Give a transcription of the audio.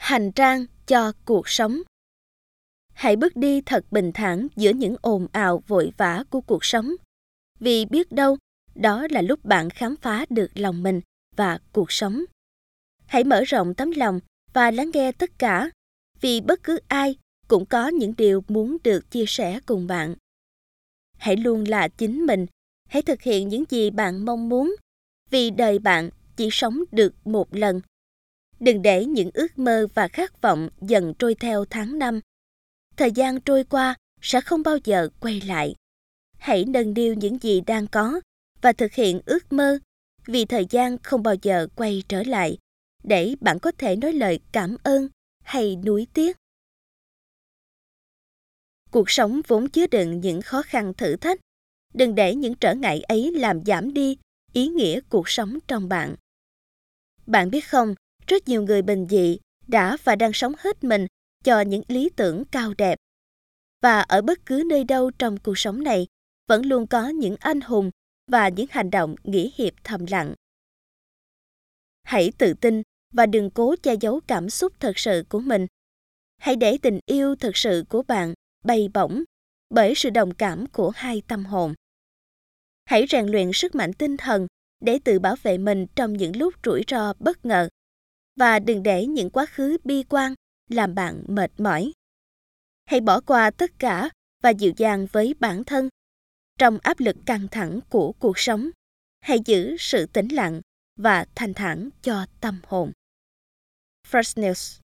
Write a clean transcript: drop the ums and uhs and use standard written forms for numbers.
Hành trang cho cuộc sống. Hãy bước đi thật bình thản giữa những ồn ào vội vã của cuộc sống, vì biết đâu đó là lúc bạn khám phá được lòng mình và cuộc sống. Hãy mở rộng tấm lòng và lắng nghe tất cả, vì bất cứ ai cũng có những điều muốn được chia sẻ cùng bạn. Hãy luôn là chính mình, hãy thực hiện những gì bạn mong muốn, vì đời bạn chỉ sống được một lần. Đừng để những ước mơ và khát vọng dần trôi theo tháng năm. Thời gian trôi qua sẽ không bao giờ quay lại. Hãy nâng niu những gì đang có và thực hiện ước mơ, vì thời gian không bao giờ quay trở lại, để bạn có thể nói lời cảm ơn hay nuối tiếc. Cuộc sống vốn chứa đựng những khó khăn thử thách. Đừng để những trở ngại ấy làm giảm đi ý nghĩa cuộc sống trong bạn. Bạn biết không, rất nhiều người bình dị đã và đang sống hết mình cho những lý tưởng cao đẹp. Và ở bất cứ nơi đâu trong cuộc sống này, vẫn luôn có những anh hùng và những hành động nghĩa hiệp thầm lặng. Hãy tự tin và đừng cố che giấu cảm xúc thật sự của mình. Hãy để tình yêu thật sự của bạn bay bổng bởi sự đồng cảm của hai tâm hồn. Hãy rèn luyện sức mạnh tinh thần để tự bảo vệ mình trong những lúc rủi ro bất ngờ. Và đừng để những quá khứ bi quan làm bạn mệt mỏi. Hãy bỏ qua tất cả và dịu dàng với bản thân. Trong áp lực căng thẳng của cuộc sống, hãy giữ sự tĩnh lặng và thanh thản cho tâm hồn. First News.